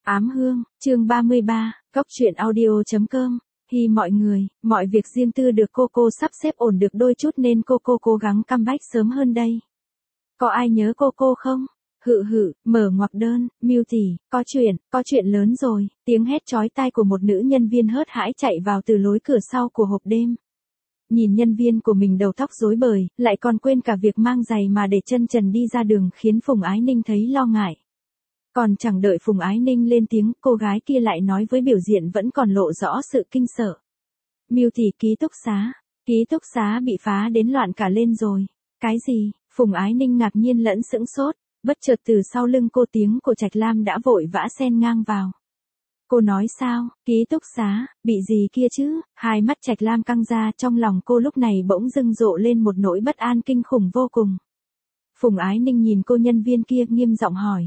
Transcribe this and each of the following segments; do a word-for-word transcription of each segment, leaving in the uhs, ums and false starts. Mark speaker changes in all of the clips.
Speaker 1: Ám hương, chương ba mươi ba, góc truyện audio.com. Hi mọi người, mọi việc riêng tư được cô cô sắp xếp ổn được đôi chút nên cô cô cố gắng comeback sớm hơn đây. Có ai nhớ cô cô không? Hự hự, mở ngoặc đơn, Miu tỷ, có chuyện, có chuyện lớn rồi, tiếng hét chói tai của một nữ nhân viên hớt hãi chạy vào từ lối cửa sau của hộp đêm. Nhìn nhân viên của mình đầu tóc rối bời, lại còn quên cả việc mang giày mà để chân trần đi ra đường khiến Phùng Ái Ninh thấy lo ngại. Còn chẳng đợi Phùng Ái Ninh lên tiếng, cô gái kia lại nói với biểu diện vẫn còn lộ rõ sự kinh sợ. Miu tỷ, ký túc xá, ký túc xá bị phá đến loạn cả lên rồi. Cái gì? Phùng Ái Ninh ngạc nhiên lẫn sững sốt, bất chợt từ sau lưng cô tiếng của Trạch Lam đã vội vã xen ngang vào. Cô nói sao? Ký túc xá, bị gì kia chứ? Hai mắt Trạch Lam căng ra, trong lòng cô lúc này bỗng dưng rộ lên một nỗi bất an kinh khủng vô cùng. Phùng Ái Ninh nhìn cô nhân viên kia nghiêm giọng hỏi.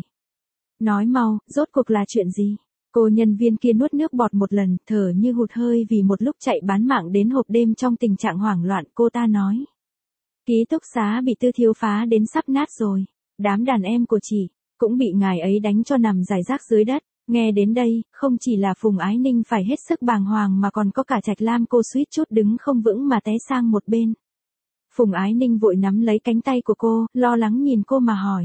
Speaker 1: Nói mau, rốt cuộc là chuyện gì? Cô nhân viên kia nuốt nước bọt một lần, thở như hụt hơi vì một lúc chạy bán mạng đến hộp đêm trong tình trạng hoảng loạn. Cô ta nói. Ký túc xá bị Tư Thiếu phá đến sắp nát rồi. Đám đàn em của chị, cũng bị ngài ấy đánh cho nằm rải rác dưới đất. Nghe đến đây, không chỉ là Phùng Ái Ninh phải hết sức bàng hoàng mà còn có cả Trạch Lam, cô suýt chút đứng không vững mà té sang một bên. Phùng Ái Ninh vội nắm lấy cánh tay của cô, lo lắng nhìn cô mà hỏi.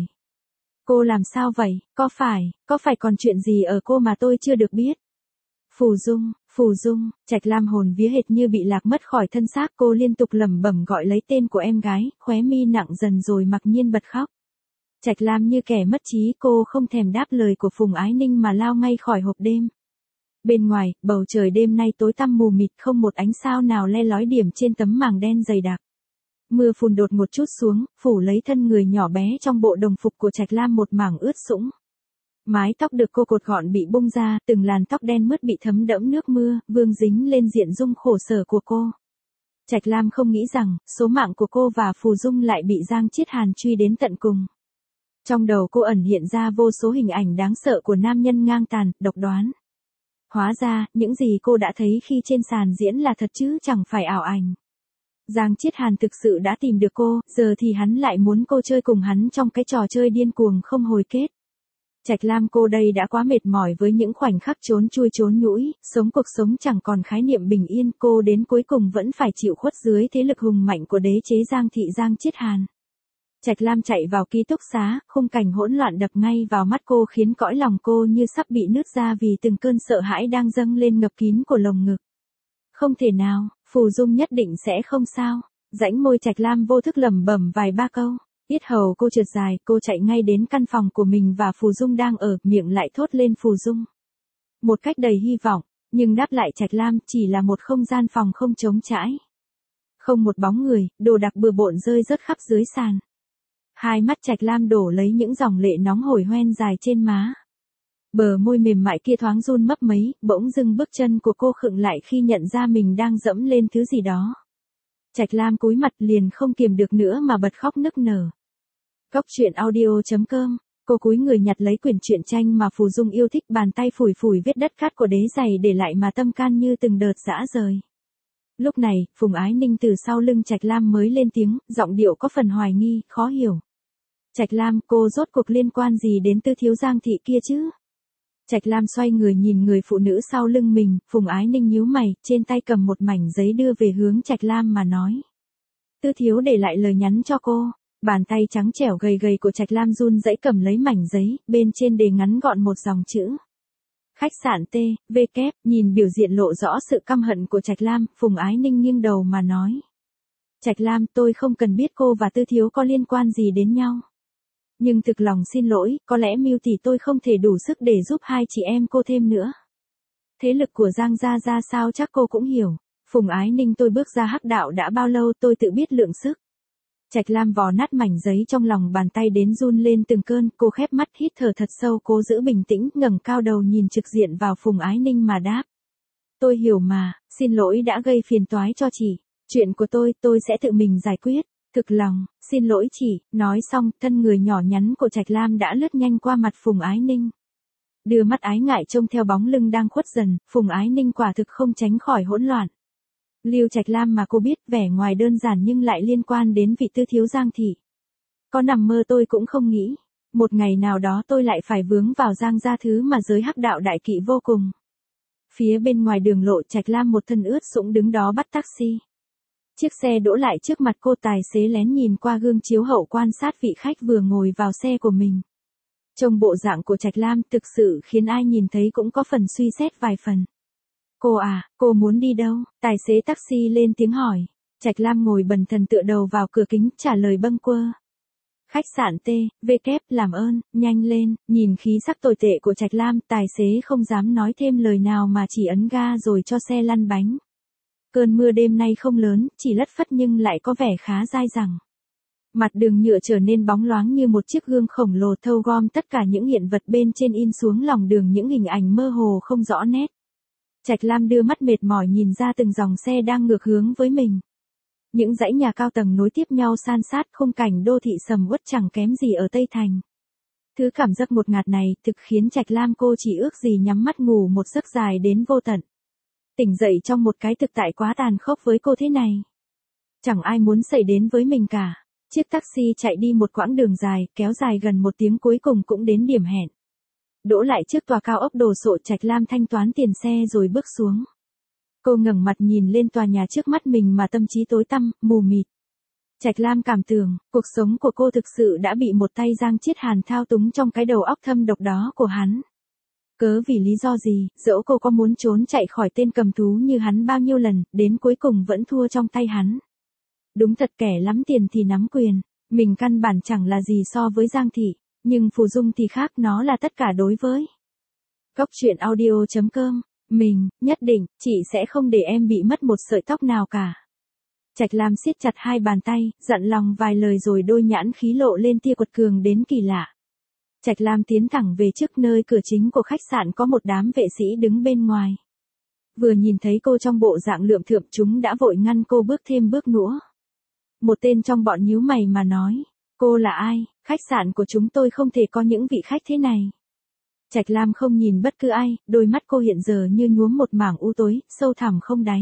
Speaker 1: Cô làm sao vậy? Có phải, có phải còn chuyện gì ở cô mà tôi chưa được biết? Phù Dung, Phù Dung, Trạch Lam hồn vía hệt như bị lạc mất khỏi thân xác, cô liên tục lẩm bẩm gọi lấy tên của em gái, khóe mi nặng dần rồi mặc nhiên bật khóc. Trạch Lam như kẻ mất trí, cô không thèm đáp lời của Phùng Ái Ninh mà lao ngay khỏi hộp đêm. Bên ngoài, bầu trời đêm nay tối tăm mù mịt, không một ánh sao nào le lói điểm trên tấm màng đen dày đặc. Mưa phùn đột một chút xuống, phủ lấy thân người nhỏ bé trong bộ đồng phục của Trạch Lam một mảng ướt sũng. Mái tóc được cô cột gọn bị bung ra, từng làn tóc đen mướt bị thấm đẫm nước mưa, vương dính lên diện Dung khổ sở của cô. Trạch Lam không nghĩ rằng, số mạng của cô và Phù Dung lại bị Giang Chiết Hàn truy đến tận cùng. Trong đầu cô ẩn hiện ra vô số hình ảnh đáng sợ của nam nhân ngang tàn, độc đoán. Hóa ra, những gì cô đã thấy khi trên sàn diễn là thật chứ chẳng phải ảo ảnh. Giang Chiết Hàn thực sự đã tìm được cô, giờ thì hắn lại muốn cô chơi cùng hắn trong cái trò chơi điên cuồng không hồi kết. Trạch Lam, cô đây đã quá mệt mỏi với những khoảnh khắc trốn chui trốn nhũi, sống cuộc sống chẳng còn khái niệm bình yên, cô đến cuối cùng vẫn phải chịu khuất dưới thế lực hùng mạnh của đế chế Giang thị Giang Chiết Hàn. Trạch Lam chạy vào ký túc xá, khung cảnh hỗn loạn đập ngay vào mắt cô khiến cõi lòng cô như sắp bị nứt ra vì từng cơn sợ hãi đang dâng lên ngập kín của lồng ngực. Không thể nào, Phù Dung nhất định sẽ không sao. Rãnh môi Trạch Lam vô thức lẩm bẩm vài ba câu. Yết hầu cô trượt dài, cô chạy ngay đến căn phòng của mình và Phù Dung đang ở, miệng lại thốt lên Phù Dung. Một cách đầy hy vọng, nhưng đáp lại Trạch Lam chỉ là một không gian phòng không trống trải. Không một bóng người, đồ đạc bừa bộn rơi rớt khắp dưới sàn. Hai mắt Trạch Lam đổ lấy những dòng lệ nóng hổi hoen dài trên má. Bờ môi mềm mại kia thoáng run mấp mấy, bỗng dưng bước chân của cô khựng lại khi nhận ra mình đang dẫm lên thứ gì đó. Trạch Lam cúi mặt liền không kiềm được nữa mà bật khóc nức nở. Góc truyện audio.com, cô cúi người nhặt lấy quyển truyện tranh mà Phù Dung yêu thích, bàn tay phủi phủi vết đất cát của đế giày để lại mà tâm can như từng đợt rã rời. Lúc này, Phùng Ái Ninh từ sau lưng Trạch Lam mới lên tiếng, giọng điệu có phần hoài nghi, khó hiểu. Trạch Lam, cô rốt cuộc liên quan gì đến Tư Thiếu Giang thị kia chứ? Trạch Lam xoay người nhìn người phụ nữ sau lưng mình, Phùng Ái Ninh nhíu mày, trên tay cầm một mảnh giấy đưa về hướng Trạch Lam mà nói. Tư Thiếu để lại lời nhắn cho cô. Bàn tay trắng trẻo gầy gầy của Trạch Lam run rẩy cầm lấy mảnh giấy, bên trên đề ngắn gọn một dòng chữ. Khách sạn T, V kép, nhìn biểu diện lộ rõ sự căm hận của Trạch Lam, Phùng Ái Ninh nghiêng đầu mà nói. Trạch Lam, tôi không cần biết cô và Tư Thiếu có liên quan gì đến nhau. Nhưng thực lòng xin lỗi, có lẽ Miu tỷ tôi không thể đủ sức để giúp hai chị em cô thêm nữa. Thế lực của Giang gia ra sao chắc cô cũng hiểu. Phùng Ái Ninh, tôi bước ra hắc đạo đã bao lâu tôi tự biết lượng sức. Trạch Lam vò nát mảnh giấy trong lòng bàn tay đến run lên từng cơn, cô khép mắt hít thở thật sâu, cố giữ bình tĩnh, ngẩng cao đầu nhìn trực diện vào Phùng Ái Ninh mà đáp. Tôi hiểu mà, xin lỗi đã gây phiền toái cho chị. Chuyện của tôi, tôi sẽ tự mình giải quyết. Thực lòng, xin lỗi chị. Nói xong, thân người nhỏ nhắn của Trạch Lam đã lướt nhanh qua mặt Phùng Ái Ninh. Đưa mắt ái ngại trông theo bóng lưng đang khuất dần, Phùng Ái Ninh quả thực không tránh khỏi hỗn loạn. Lưu Trạch Lam mà cô biết, vẻ ngoài đơn giản nhưng lại liên quan đến vị Tư Thiếu Giang thị. Có nằm mơ tôi cũng không nghĩ. Một ngày nào đó tôi lại phải vướng vào Giang gia thứ mà giới hắc đạo đại kỵ vô cùng. Phía bên ngoài đường lộ Trạch Lam một thân ướt sũng đứng đó bắt taxi. Chiếc xe đỗ lại trước mặt cô, tài xế lén nhìn qua gương chiếu hậu quan sát vị khách vừa ngồi vào xe của mình. Trông bộ dạng của Trạch Lam thực sự khiến ai nhìn thấy cũng có phần suy xét vài phần. Cô à, cô muốn đi đâu? Tài xế taxi lên tiếng hỏi. Trạch Lam ngồi bần thần tựa đầu vào cửa kính trả lời bâng quơ. Khách sạn T, V kép, làm ơn, nhanh lên. Nhìn khí sắc tồi tệ của Trạch Lam, tài xế không dám nói thêm lời nào mà chỉ ấn ga rồi cho xe lăn bánh. Cơn mưa đêm nay không lớn, chỉ lất phất nhưng lại có vẻ khá dai dẳng. Mặt đường nhựa trở nên bóng loáng như một chiếc gương khổng lồ thâu gom tất cả những hiện vật bên trên in xuống lòng đường những hình ảnh mơ hồ không rõ nét. Trạch Lam đưa mắt mệt mỏi nhìn ra từng dòng xe đang ngược hướng với mình. Những dãy nhà cao tầng nối tiếp nhau san sát, khung cảnh đô thị sầm uất chẳng kém gì ở Tây Thành. Thứ cảm giác ngột ngạt này thực khiến Trạch Lam cô chỉ ước gì nhắm mắt ngủ một giấc dài đến vô tận. Tỉnh dậy trong một cái thực tại quá tàn khốc với cô thế này. Chẳng ai muốn xảy đến với mình cả. Chiếc taxi chạy đi một quãng đường dài, kéo dài gần một tiếng cuối cùng cũng đến điểm hẹn. Đỗ lại trước tòa cao ốc đồ sộ, Trạch Lam thanh toán tiền xe rồi bước xuống. Cô ngẩng mặt nhìn lên tòa nhà trước mắt mình mà tâm trí tối tăm, mù mịt. Trạch Lam cảm tưởng, cuộc sống của cô thực sự đã bị một tay Giang Chiết Hàn thao túng trong cái đầu óc thâm độc đó của hắn. Cớ vì lý do gì, dẫu cô có muốn trốn chạy khỏi tên cầm thú như hắn bao nhiêu lần, đến cuối cùng vẫn thua trong tay hắn. Đúng thật, kẻ lắm tiền thì nắm quyền, mình căn bản chẳng là gì so với Giang Thị, nhưng Phù Dung thì khác, nó là tất cả đối với. Góc truyện audio chấm com, mình, nhất định, chị sẽ không để em bị mất một sợi tóc nào cả. Trạch Lam siết chặt hai bàn tay, dặn lòng vài lời rồi đôi nhãn khí lộ lên tia quật cường đến kỳ lạ. Trạch Lam tiến thẳng về trước nơi cửa chính của khách sạn, có một đám vệ sĩ đứng bên ngoài. Vừa nhìn thấy cô trong bộ dạng lượm thượm, chúng đã vội ngăn cô bước thêm bước nữa. Một tên trong bọn nhíu mày mà nói, cô là ai, khách sạn của chúng tôi không thể có những vị khách thế này. Trạch Lam không nhìn bất cứ ai, đôi mắt cô hiện giờ như nhuốm một mảng u tối, sâu thẳm không đáy.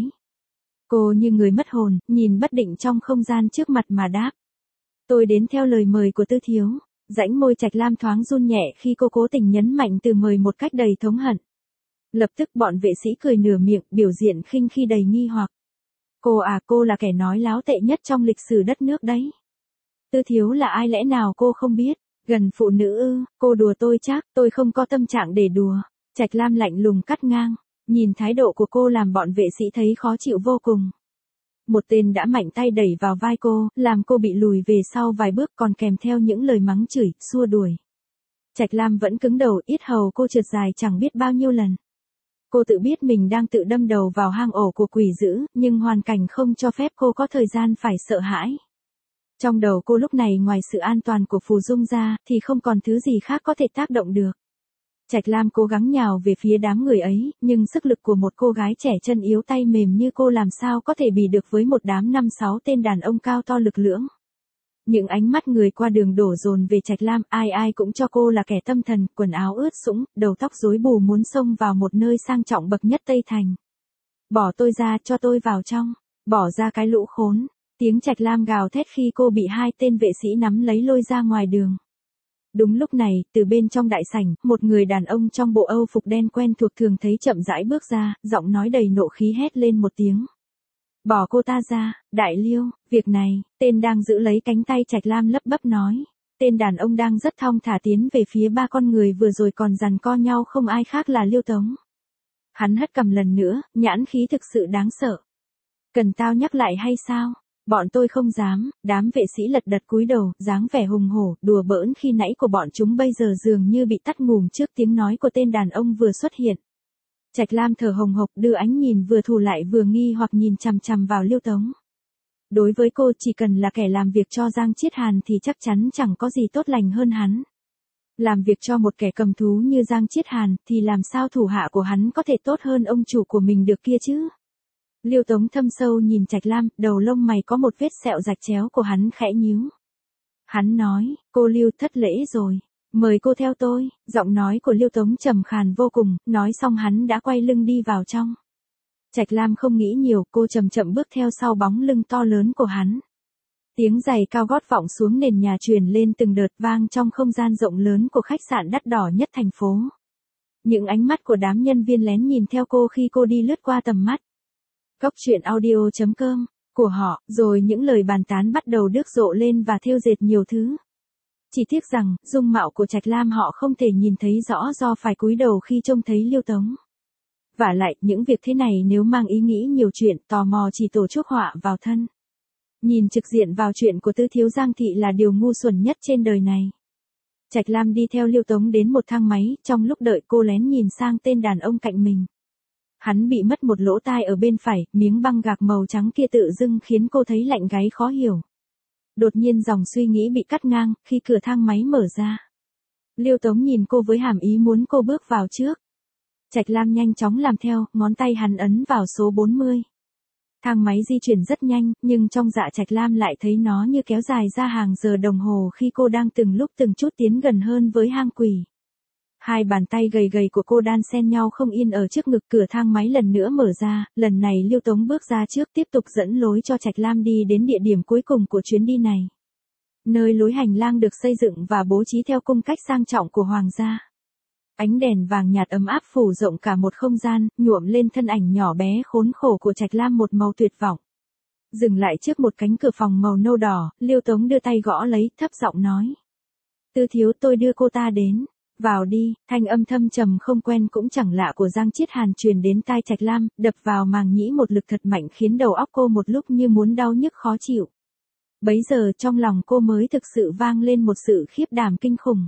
Speaker 1: Cô như người mất hồn, nhìn bất định trong không gian trước mặt mà đáp. Tôi đến theo lời mời của Tư thiếu. Rãnh môi Trạch Lam thoáng run nhẹ khi cô cố tình nhấn mạnh từ mời một cách đầy thống hận. Lập tức bọn vệ sĩ cười nửa miệng, biểu diện khinh khi đầy nghi hoặc. Cô à, cô là kẻ nói láo tệ nhất trong lịch sử đất nước đấy. Tư thiếu là ai lẽ nào cô không biết? Gần phụ nữ ư? Cô đùa tôi chắc, tôi không có tâm trạng để đùa. Trạch Lam lạnh lùng cắt ngang. Nhìn thái độ của cô làm bọn vệ sĩ thấy khó chịu vô cùng. Một tên đã mạnh tay đẩy vào vai cô, làm cô bị lùi về sau vài bước, còn kèm theo những lời mắng chửi, xua đuổi. Trạch Lam vẫn cứng đầu, yết hầu cô trượt dài chẳng biết bao nhiêu lần. Cô tự biết mình đang tự đâm đầu vào hang ổ của quỷ dữ, nhưng hoàn cảnh không cho phép cô có thời gian phải sợ hãi. Trong đầu cô lúc này ngoài sự an toàn của Phù Dung ra, thì không còn thứ gì khác có thể tác động được. Trạch Lam cố gắng nhào về phía đám người ấy, nhưng sức lực của một cô gái trẻ chân yếu tay mềm như cô làm sao có thể bì được với một đám năm sáu tên đàn ông cao to lực lưỡng. Những ánh mắt người qua đường đổ dồn về Trạch Lam, ai ai cũng cho cô là kẻ tâm thần, quần áo ướt sũng, đầu tóc rối bù, muốn xông vào một nơi sang trọng bậc nhất Tây Thành. Bỏ tôi ra, cho tôi vào trong, bỏ ra cái lũ khốn. Tiếng Trạch Lam gào thét khi cô bị hai tên vệ sĩ nắm lấy lôi ra ngoài đường. Đúng lúc này, từ bên trong đại sảnh, một người đàn ông trong bộ Âu phục đen quen thuộc thường thấy chậm rãi bước ra, giọng nói đầy nộ khí hét lên một tiếng. Bỏ cô ta ra, Đại Liêu, việc này, tên đang giữ lấy cánh tay Trạch Lam lấp bấp nói. Tên đàn ông đang rất thong thả tiến về phía ba con người vừa rồi còn giằng co nhau, không ai khác là Liêu Tống. Hắn hất cằm lần nữa, nhãn khí thực sự đáng sợ. Cần tao nhắc lại hay sao? Bọn tôi không dám. Đám vệ sĩ lật đật cúi đầu, dáng vẻ hùng hổ, đùa bỡn khi nãy của bọn chúng bây giờ dường như bị tắt ngủm trước tiếng nói của tên đàn ông vừa xuất hiện. Trạch Lam thở hồng hộc, đưa ánh nhìn vừa thù lại vừa nghi hoặc nhìn chằm chằm vào Liêu Tống. Đối với cô, chỉ cần là kẻ làm việc cho Giang Chiết Hàn thì chắc chắn chẳng có gì tốt lành hơn hắn. Làm việc cho một kẻ cầm thú như Giang Chiết Hàn thì làm sao thủ hạ của hắn có thể tốt hơn ông chủ của mình được kia chứ? Liêu Tống thâm sâu nhìn Trạch Lam, đầu lông mày có một vết sẹo rạch chéo của hắn khẽ nhíu. Hắn nói, cô Liêu thất lễ rồi, mời cô theo tôi. Giọng nói của Liêu Tống trầm khàn vô cùng, nói xong hắn đã quay lưng đi vào trong. Trạch Lam không nghĩ nhiều, cô chậm chậm bước theo sau bóng lưng to lớn của hắn. Tiếng giày cao gót vọng xuống nền nhà truyền lên từng đợt vang trong không gian rộng lớn của khách sạn đắt đỏ nhất thành phố. Những ánh mắt của đám nhân viên lén nhìn theo cô khi cô đi lướt qua tầm mắt. Cốc truyện audio chấm com của họ, rồi những lời bàn tán bắt đầu đước rộ lên và thêu dệt nhiều thứ. Chỉ tiếc rằng, dung mạo của Trạch Lam họ không thể nhìn thấy rõ do phải cúi đầu khi trông thấy Liêu Tống. Vả lại, những việc thế này nếu mang ý nghĩ nhiều chuyện, tò mò chỉ tổ chuốc họa vào thân. Nhìn trực diện vào chuyện của Tứ thiếu Giang thị là điều ngu xuẩn nhất trên đời này. Trạch Lam đi theo Liêu Tống đến một thang máy, trong lúc đợi cô lén nhìn sang tên đàn ông cạnh mình. Hắn bị mất một lỗ tai ở bên phải, miếng băng gạc màu trắng kia tự dưng khiến cô thấy lạnh gáy khó hiểu. Đột nhiên dòng suy nghĩ bị cắt ngang, khi cửa thang máy mở ra. Liêu Tống nhìn cô với hàm ý muốn cô bước vào trước. Trạch Lam nhanh chóng làm theo, ngón tay hắn ấn vào số bốn mươi. Thang máy di chuyển rất nhanh, nhưng trong dạ Trạch Lam lại thấy nó như kéo dài ra hàng giờ đồng hồ khi cô đang từng lúc từng chút tiến gần hơn với hang quỷ. Hai bàn tay gầy gầy của cô đan xen nhau không yên ở trước ngực, cửa thang máy lần nữa mở ra, lần này Liêu Tống bước ra trước tiếp tục dẫn lối cho Trạch Lam đi đến địa điểm cuối cùng của chuyến đi này. Nơi lối hành lang được xây dựng và bố trí theo cung cách sang trọng của hoàng gia. Ánh đèn vàng nhạt ấm áp phủ rộng cả một không gian, nhuộm lên thân ảnh nhỏ bé khốn khổ của Trạch Lam một màu tuyệt vọng. Dừng lại trước một cánh cửa phòng màu nâu đỏ, Liêu Tống đưa tay gõ lấy, thấp giọng nói. Tứ thiếu, tôi đưa cô ta đến. Vào đi, thanh âm thâm trầm không quen cũng chẳng lạ của Giang Chiết Hàn truyền đến tai Trạch Lam, đập vào màng nhĩ một lực thật mạnh khiến đầu óc cô một lúc như muốn đau nhức khó chịu. Bấy giờ trong lòng cô mới thực sự vang lên một sự khiếp đảm kinh khủng.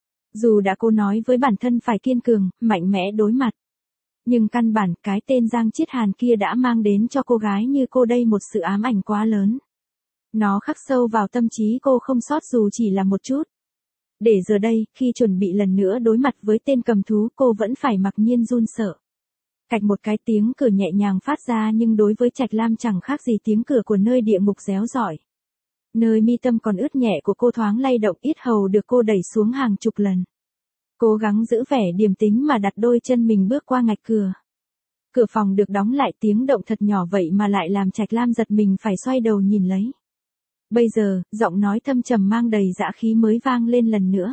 Speaker 1: Dù đã cô nói với bản thân phải kiên cường, mạnh mẽ đối mặt. Nhưng căn bản cái tên Giang Chiết Hàn kia đã mang đến cho cô gái như cô đây một sự ám ảnh quá lớn. Nó khắc sâu vào tâm trí cô không sót dù chỉ là một chút. Để giờ đây, khi chuẩn bị lần nữa đối mặt với tên cầm thú, cô vẫn phải mặc nhiên run sợ. Cạch một cái tiếng cửa nhẹ nhàng phát ra nhưng đối với Trạch Lam chẳng khác gì tiếng cửa của nơi địa ngục réo rọi. Nơi mi tâm còn ướt nhẹ của cô thoáng lay động, yết hầu được cô đẩy xuống hàng chục lần. Cố gắng giữ vẻ điềm tĩnh mà đặt đôi chân mình bước qua ngạch cửa. Cửa phòng được đóng lại, tiếng động thật nhỏ vậy mà lại làm Trạch Lam giật mình phải xoay đầu nhìn lấy. Bây giờ, giọng nói thâm trầm mang đầy dã khí mới vang lên lần nữa.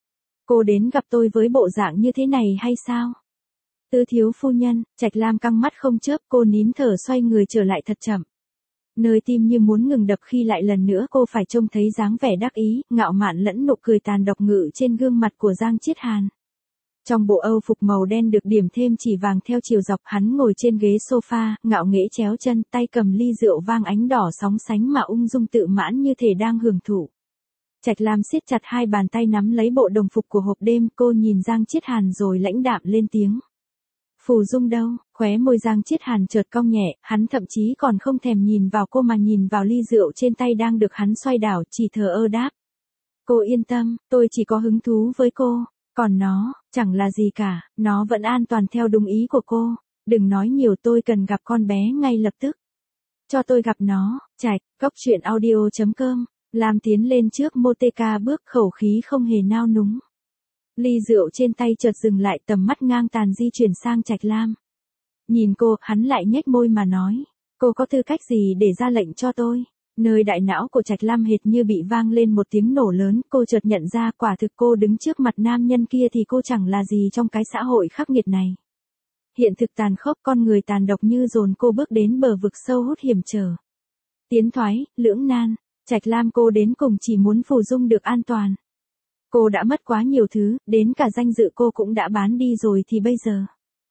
Speaker 1: Cô đến gặp tôi với bộ dạng như thế này hay sao? Tứ thiếu phu nhân, Trạch Lam căng mắt không chớp, cô nín thở xoay người trở lại thật chậm. Nơi tim như muốn ngừng đập khi lại lần nữa cô phải trông thấy dáng vẻ đắc ý, ngạo mạn lẫn nụ cười tàn độc ngự trên gương mặt của Giang Chiết Hàn. Trong bộ âu phục màu đen được điểm thêm chỉ vàng theo chiều dọc, hắn ngồi trên ghế sofa, ngạo nghễ chéo chân, tay cầm ly rượu vang ánh đỏ sóng sánh mà ung dung tự mãn như thể đang hưởng thụ. Trạch Lam siết chặt hai bàn tay nắm lấy bộ đồng phục của hộp đêm, cô nhìn Giang Chiết Hàn rồi lãnh đạm lên tiếng. Phù Dung đâu? Khóe môi Giang Chiết Hàn chợt cong nhẹ, hắn thậm chí còn không thèm nhìn vào cô mà nhìn vào ly rượu trên tay đang được hắn xoay đảo, chỉ thờ ơ đáp. Cô yên tâm, tôi chỉ có hứng thú với cô. Còn nó, chẳng là gì cả, nó vẫn an toàn theo đúng ý của cô. Đừng nói nhiều, tôi cần gặp con bé ngay lập tức. Cho tôi gặp nó. Trạch, cốc truyện audio chấm com. Lam tiến lên trước Moteca bước, khẩu khí không hề nao núng. Ly rượu trên tay chợt dừng lại, tầm mắt ngang tàn di chuyển sang Trạch Lam. Nhìn cô, hắn lại nhếch môi mà nói. Cô có tư cách gì để ra lệnh cho tôi? Nơi đại não của Trạch Lam hệt như bị vang lên một tiếng nổ lớn, cô chợt nhận ra quả thực cô đứng trước mặt nam nhân kia thì cô chẳng là gì trong cái xã hội khắc nghiệt này. Hiện thực tàn khốc, con người tàn độc như dồn cô bước đến bờ vực sâu hút hiểm trở. Tiến thoái, lưỡng nan, Trạch Lam cô đến cùng chỉ muốn Phù Dung được an toàn. Cô đã mất quá nhiều thứ, đến cả danh dự cô cũng đã bán đi rồi thì bây giờ.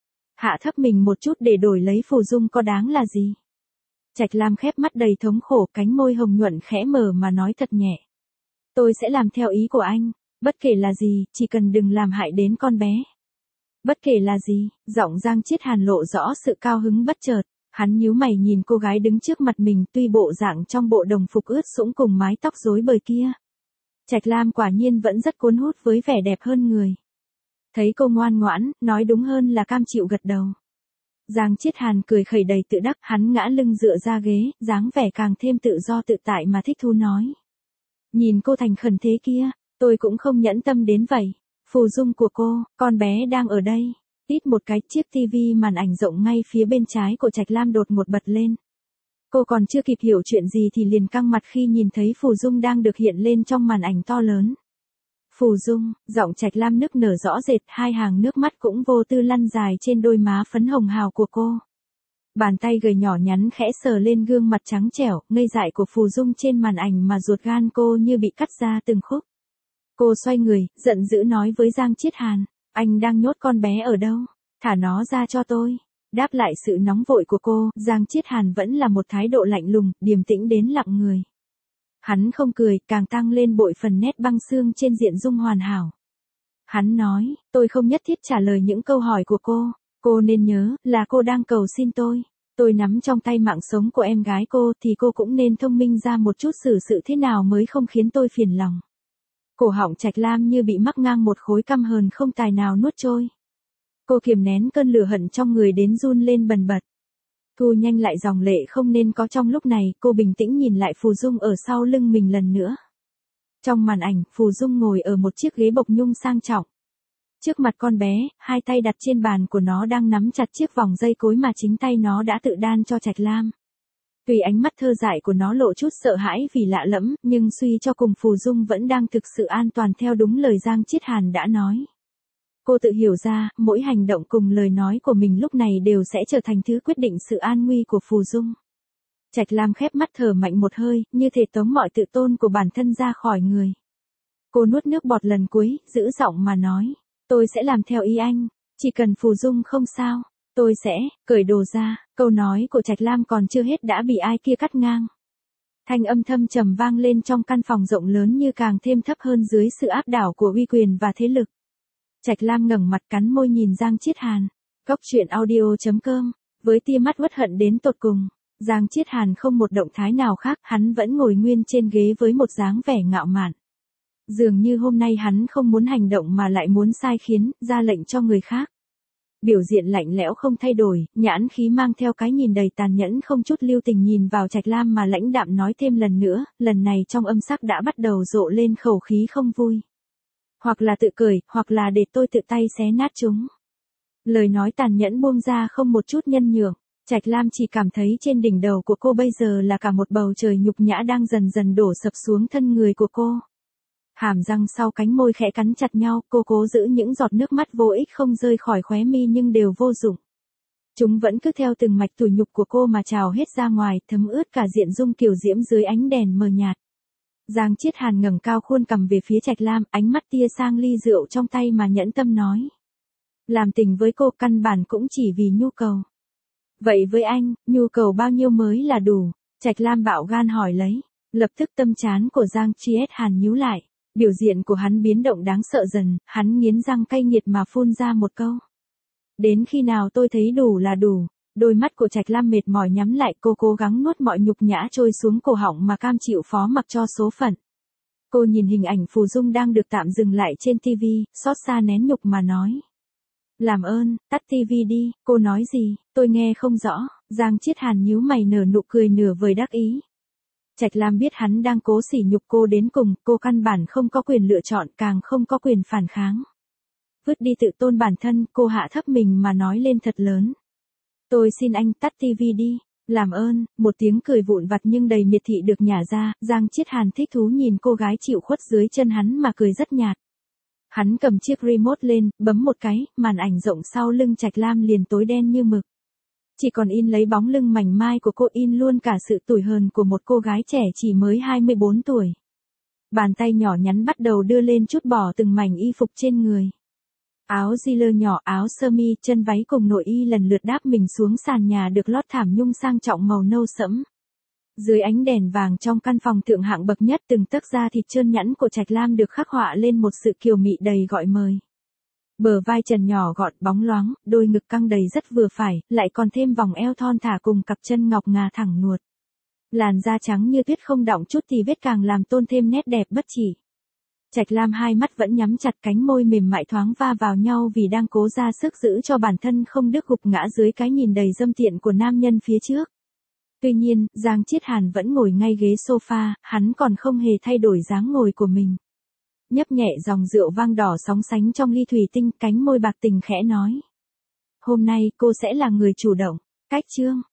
Speaker 1: Hạ thấp mình một chút để đổi lấy Phù Dung có đáng là gì? Trạch Lam khép mắt đầy thống khổ, cánh môi hồng nhuận khẽ mở mà nói thật nhẹ. Tôi sẽ làm theo ý của anh, bất kể là gì, chỉ cần đừng làm hại đến con bé. Bất kể là gì, giọng Giang Chiết Hàn lộ rõ sự cao hứng bất chợt, hắn nhíu mày nhìn cô gái đứng trước mặt mình, tuy bộ dạng trong bộ đồng phục ướt sũng cùng mái tóc rối bời kia. Trạch Lam quả nhiên vẫn rất cuốn hút với vẻ đẹp hơn người. Thấy cô ngoan ngoãn, nói đúng hơn là cam chịu gật đầu. Giang Chiết Hàn cười khẩy đầy tự đắc, hắn ngã lưng dựa ra ghế, dáng vẻ càng thêm tự do tự tại mà thích thú nói. Nhìn cô thành khẩn thế kia, tôi cũng không nhẫn tâm đến vậy. Phù Dung của cô, con bé đang ở đây. Tít một cái, chiếc tivi màn ảnh rộng ngay phía bên trái của Trạch Lam đột ngột bật lên. Cô còn chưa kịp hiểu chuyện gì thì liền căng mặt khi nhìn thấy Phù Dung đang được hiện lên trong màn ảnh to lớn. Phù Dung, giọng Trạch Lam nức nở rõ rệt, hai hàng nước mắt cũng vô tư lăn dài trên đôi má phấn hồng hào của cô. Bàn tay gầy nhỏ nhắn khẽ sờ lên gương mặt trắng trẻo, ngây dại của Phù Dung trên màn ảnh mà ruột gan cô như bị cắt ra từng khúc. Cô xoay người, giận dữ nói với Giang Chiết Hàn, anh đang nhốt con bé ở đâu? Thả nó ra cho tôi. Đáp lại sự nóng vội của cô, Giang Chiết Hàn vẫn là một thái độ lạnh lùng, điềm tĩnh đến lặng người. Hắn không cười, càng tăng lên bội phần nét băng xương trên diện Dung hoàn hảo. Hắn nói, tôi không nhất thiết trả lời những câu hỏi của cô. Cô nên nhớ, là cô đang cầu xin tôi. Tôi nắm trong tay mạng sống của em gái cô thì cô cũng nên thông minh ra một chút xử sự thế nào mới không khiến tôi phiền lòng. Cổ họng Trạch Lam như bị mắc ngang một khối căm hờn không tài nào nuốt trôi. Cô kiềm nén cơn lửa hận trong người đến run lên bần bật. Thu nhanh lại dòng lệ không nên có trong lúc này, cô bình tĩnh nhìn lại Phù Dung ở sau lưng mình lần nữa. Trong màn ảnh, Phù Dung ngồi ở một chiếc ghế bộc nhung sang trọng. Trước mặt con bé, hai tay đặt trên bàn của nó đang nắm chặt chiếc vòng dây cối mà chính tay nó đã tự đan cho Trạch Lam. Tuy ánh mắt thơ dại của nó lộ chút sợ hãi vì lạ lẫm, nhưng suy cho cùng Phù Dung vẫn đang thực sự an toàn theo đúng lời Giang Chiết Hàn đã nói. Cô tự hiểu ra, mỗi hành động cùng lời nói của mình lúc này đều sẽ trở thành thứ quyết định sự an nguy của Phù Dung. Trạch Lam khép mắt thở mạnh một hơi, như thể tống mọi tự tôn của bản thân ra khỏi người. Cô nuốt nước bọt lần cuối, giữ giọng mà nói, tôi sẽ làm theo ý anh, chỉ cần Phù Dung không sao, tôi sẽ cởi đồ ra. Câu nói của Trạch Lam còn chưa hết đã bị ai kia cắt ngang. Thanh âm thâm trầm vang lên trong căn phòng rộng lớn như càng thêm thấp hơn dưới sự áp đảo của uy quyền và thế lực. Trạch Lam ngẩng mặt cắn môi nhìn Giang Chiết Hàn. Cốc truyện audio chấm com. Với tia mắt uất hận đến tột cùng, Giang Chiết Hàn không một động thái nào khác, hắn vẫn ngồi nguyên trên ghế với một dáng vẻ ngạo mạn. Dường như hôm nay hắn không muốn hành động mà lại muốn sai khiến, ra lệnh cho người khác. Biểu diện lạnh lẽo không thay đổi, nhãn khí mang theo cái nhìn đầy tàn nhẫn không chút lưu tình nhìn vào Trạch Lam mà lãnh đạm nói thêm lần nữa, lần này trong âm sắc đã bắt đầu rộ lên khẩu khí không vui. Hoặc là tự cười, hoặc là để tôi tự tay xé nát chúng. Lời nói tàn nhẫn buông ra không một chút nhân nhượng, Trạch Lam chỉ cảm thấy trên đỉnh đầu của cô bây giờ là cả một bầu trời nhục nhã đang dần dần đổ sập xuống thân người của cô. Hàm răng sau cánh môi khẽ cắn chặt nhau, cô cố giữ những giọt nước mắt vô ích không rơi khỏi khóe mi nhưng đều vô dụng. Chúng vẫn cứ theo từng mạch tủi nhục của cô mà trào hết ra ngoài, thấm ướt cả diện Dung kiều diễm dưới ánh đèn mờ nhạt. Giang Chiết Hàn ngẩng cao khuôn cằm về phía Trạch Lam, ánh mắt tia sang ly rượu trong tay mà nhẫn tâm nói. Làm tình với cô căn bản cũng chỉ vì nhu cầu. Vậy với anh, nhu cầu bao nhiêu mới là đủ? Trạch Lam bạo gan hỏi lấy. Lập tức tâm trán của Giang Chiết Hàn nhíu lại. Biểu diện của hắn biến động đáng sợ dần, hắn nghiến răng cay nghiệt mà phun ra một câu. Đến khi nào tôi thấy đủ là đủ. Đôi mắt của Trạch Lam mệt mỏi nhắm lại, cô cố gắng nuốt mọi nhục nhã trôi xuống cổ họng mà cam chịu phó mặc cho số phận. Cô nhìn hình ảnh Phù Dung đang được tạm dừng lại trên tivi, xót xa nén nhục mà nói. Làm ơn, tắt tivi đi, cô nói gì, tôi nghe không rõ. Giang Chiết Hàn nhíu mày nở nụ cười nửa vời đắc ý. Trạch Lam biết hắn đang cố sỉ nhục cô đến cùng, cô căn bản không có quyền lựa chọn, càng không có quyền phản kháng. Vứt đi tự tôn bản thân, cô hạ thấp mình mà nói lên thật lớn. Tôi xin anh tắt tivi đi, làm ơn. Một tiếng cười vụn vặt nhưng đầy miệt thị được nhả ra, Giang Chiết Hàn thích thú nhìn cô gái chịu khuất dưới chân hắn mà cười rất nhạt. Hắn cầm chiếc remote lên, bấm một cái, màn ảnh rộng sau lưng Trạch Lam liền tối đen như mực. Chỉ còn in lấy bóng lưng mảnh mai của cô, in luôn cả sự tủi hờn của một cô gái trẻ chỉ mới hai mươi bốn tuổi. Bàn tay nhỏ nhắn bắt đầu đưa lên chút bỏ từng mảnh y phục trên người. Áo jean nhỏ, áo sơ mi, chân váy cùng nội y lần lượt đáp mình xuống sàn nhà được lót thảm nhung sang trọng màu nâu sẫm. Dưới ánh đèn vàng trong căn phòng thượng hạng bậc nhất, từng tấc da thịt trơn nhẵn của Trạch Lam được khắc họa lên một sự kiều mị đầy gọi mời. Bờ vai trần nhỏ gọn bóng loáng, đôi ngực căng đầy rất vừa phải, lại còn thêm vòng eo thon thả cùng cặp chân ngọc ngà thẳng nuột. Làn da trắng như tuyết không đọng chút tì vết càng làm tôn thêm nét đẹp bất chỉ. Trạch Lam hai mắt vẫn nhắm chặt, cánh môi mềm mại thoáng va vào nhau vì đang cố ra sức giữ cho bản thân không đứt gục ngã dưới cái nhìn đầy dâm tiện của nam nhân phía trước. Tuy nhiên, Giang Chiết Hàn vẫn ngồi ngay ghế sofa, hắn còn không hề thay đổi dáng ngồi của mình. Nhấp nhẹ dòng rượu vang đỏ sóng sánh trong ly thủy tinh, cánh môi bạc tình khẽ nói. Hôm nay cô sẽ là người chủ động. Cách chương.